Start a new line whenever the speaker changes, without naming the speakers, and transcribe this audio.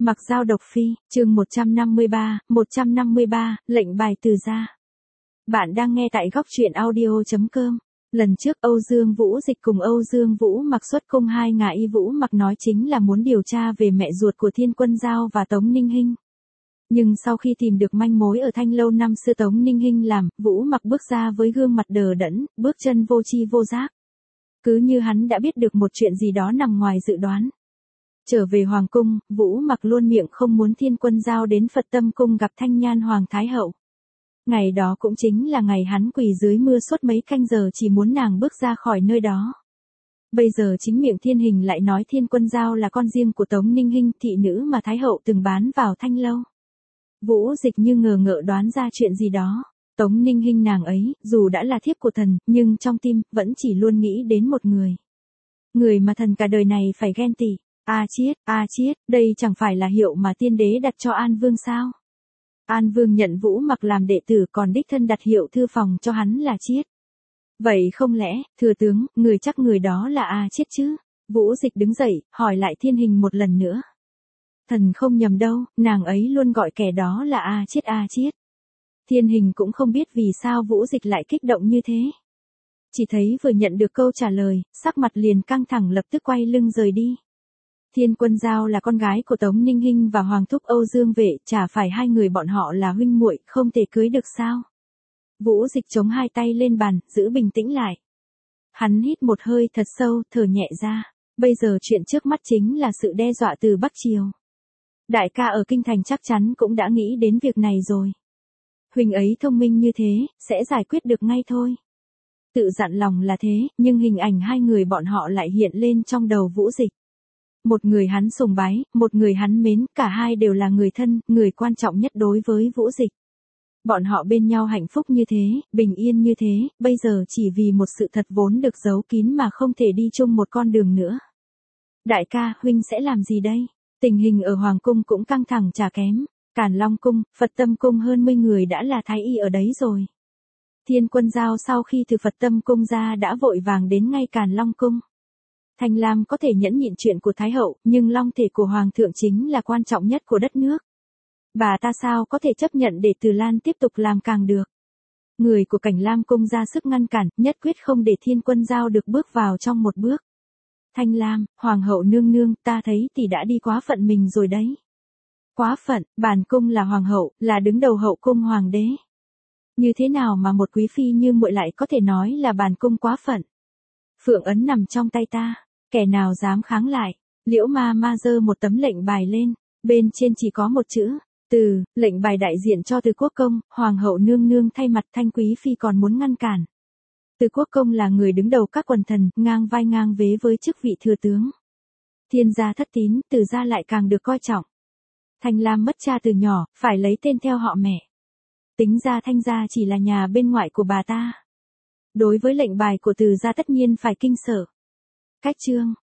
Mặc Dao độc phi, chương 153, lệnh bài từ gia. Bạn đang nghe tại góc truyện audio.com. Lần trước Âu Dương Vũ Dịch cùng Âu Dương Vũ Mặc xuất cung hai ngả y Vũ Mặc nói chính là muốn điều tra về mẹ ruột của Thiên Quân Dao và Tống Ninh Hinh. Nhưng sau khi tìm được manh mối ở Thanh Lâu năm xưa Tống Ninh Hinh làm, Vũ Mặc bước ra với gương mặt đờ đẫn, bước chân vô tri vô giác. Cứ như hắn đã biết được một chuyện gì đó nằm ngoài dự đoán. Trở về Hoàng Cung, Vũ Mặc luôn miệng không muốn Thiên Quân Dao đến Phật Tâm Cung gặp Thanh Nhan Hoàng Thái Hậu. Ngày đó cũng chính là ngày hắn quỳ dưới mưa suốt mấy canh giờ chỉ muốn nàng bước ra khỏi nơi đó. Bây giờ chính miệng Thiên Hình lại nói Thiên Quân Dao là con riêng của Tống Ninh Hinh, thị nữ mà Thái Hậu từng bán vào Thanh Lâu. Vũ Dịch như ngờ ngợ đoán ra chuyện gì đó. Tống Ninh Hinh nàng ấy, dù đã là thiếp của thần, nhưng trong tim, vẫn chỉ luôn nghĩ đến một người. Người mà thần cả đời này phải ghen tị. A Chiết, đây chẳng phải là hiệu mà tiên đế đặt cho An Vương sao? An Vương nhận Vũ Mặc làm đệ tử còn đích thân đặt hiệu thư phòng cho hắn là Chiết. Vậy không lẽ, thừa tướng, người chắc người đó là A Chiết chứ? Vũ Dịch đứng dậy, hỏi lại Thiên Hình một lần nữa. Thần không nhầm đâu, nàng ấy luôn gọi kẻ đó là A Chiết. Thiên Hình cũng không biết vì sao Vũ Dịch lại kích động như thế. Chỉ thấy vừa nhận được câu trả lời, sắc mặt liền căng thẳng lập tức quay lưng rời đi. Thiên Quân Dao là con gái của Tống Ninh Hinh và Hoàng thúc Âu Dương Vệ, chả phải hai người bọn họ là huynh muội, không thể cưới được sao? Vũ Dịch chống hai tay lên bàn, giữ bình tĩnh lại. Hắn hít một hơi thật sâu, thở nhẹ ra. Bây giờ chuyện trước mắt chính là sự đe dọa từ Bắc Triều. Đại ca ở Kinh Thành chắc chắn cũng đã nghĩ đến việc này rồi. Huynh ấy thông minh như thế, sẽ giải quyết được ngay thôi. Tự dặn lòng là thế, nhưng hình ảnh hai người bọn họ lại hiện lên trong đầu Vũ Dịch. Một người hắn sùng bái, một người hắn mến, cả hai đều là người thân, người quan trọng nhất đối với Vũ Dịch. Bọn họ bên nhau hạnh phúc như thế, bình yên như thế, bây giờ chỉ vì một sự thật vốn được giấu kín mà không thể đi chung một con đường nữa. Đại ca, huynh sẽ làm gì đây? Tình hình ở Hoàng Cung cũng căng thẳng chả kém. Càn Long Cung, Phật Tâm Cung hơn 10 người đã là thái y ở đấy rồi. Thiên Quân Dao sau khi từ Phật Tâm Cung ra đã vội vàng đến ngay Càn Long Cung. Thanh Lam có thể nhẫn nhịn chuyện của Thái Hậu, nhưng long thể của Hoàng thượng chính là quan trọng nhất của đất nước. Bà ta sao có thể chấp nhận để Từ Lan tiếp tục làm càng được. Người của Cảnh Lam Cung ra sức ngăn cản, nhất quyết không để Thiên Quân Dao được bước vào trong một bước. Thanh Lam, Hoàng hậu nương nương, ta thấy tỷ đã đi quá phận mình rồi đấy. Quá phận, bản cung là Hoàng hậu, là đứng đầu hậu cung Hoàng đế. Như thế nào mà một quý phi như muội lại có thể nói là bản cung quá phận? Phượng ấn nằm trong tay ta, kẻ nào dám kháng lại? Liễu ma ma giơ một tấm lệnh bài lên, bên trên chỉ có một chữ, từ, lệnh bài đại diện cho Từ Quốc Công, Hoàng hậu nương nương thay mặt Thanh quý phi còn muốn ngăn cản. Từ Quốc Công là người đứng đầu các quần thần, ngang vai ngang vế với chức vị thừa tướng. Thiên gia thất tín, Từ gia lại càng được coi trọng. Thanh Lam mất cha từ nhỏ, phải lấy tên theo họ mẹ. Tính ra Thanh gia chỉ là nhà bên ngoại của bà ta. Đối với lệnh bài của Từ gia tất nhiên phải kinh sợ. Cách chương,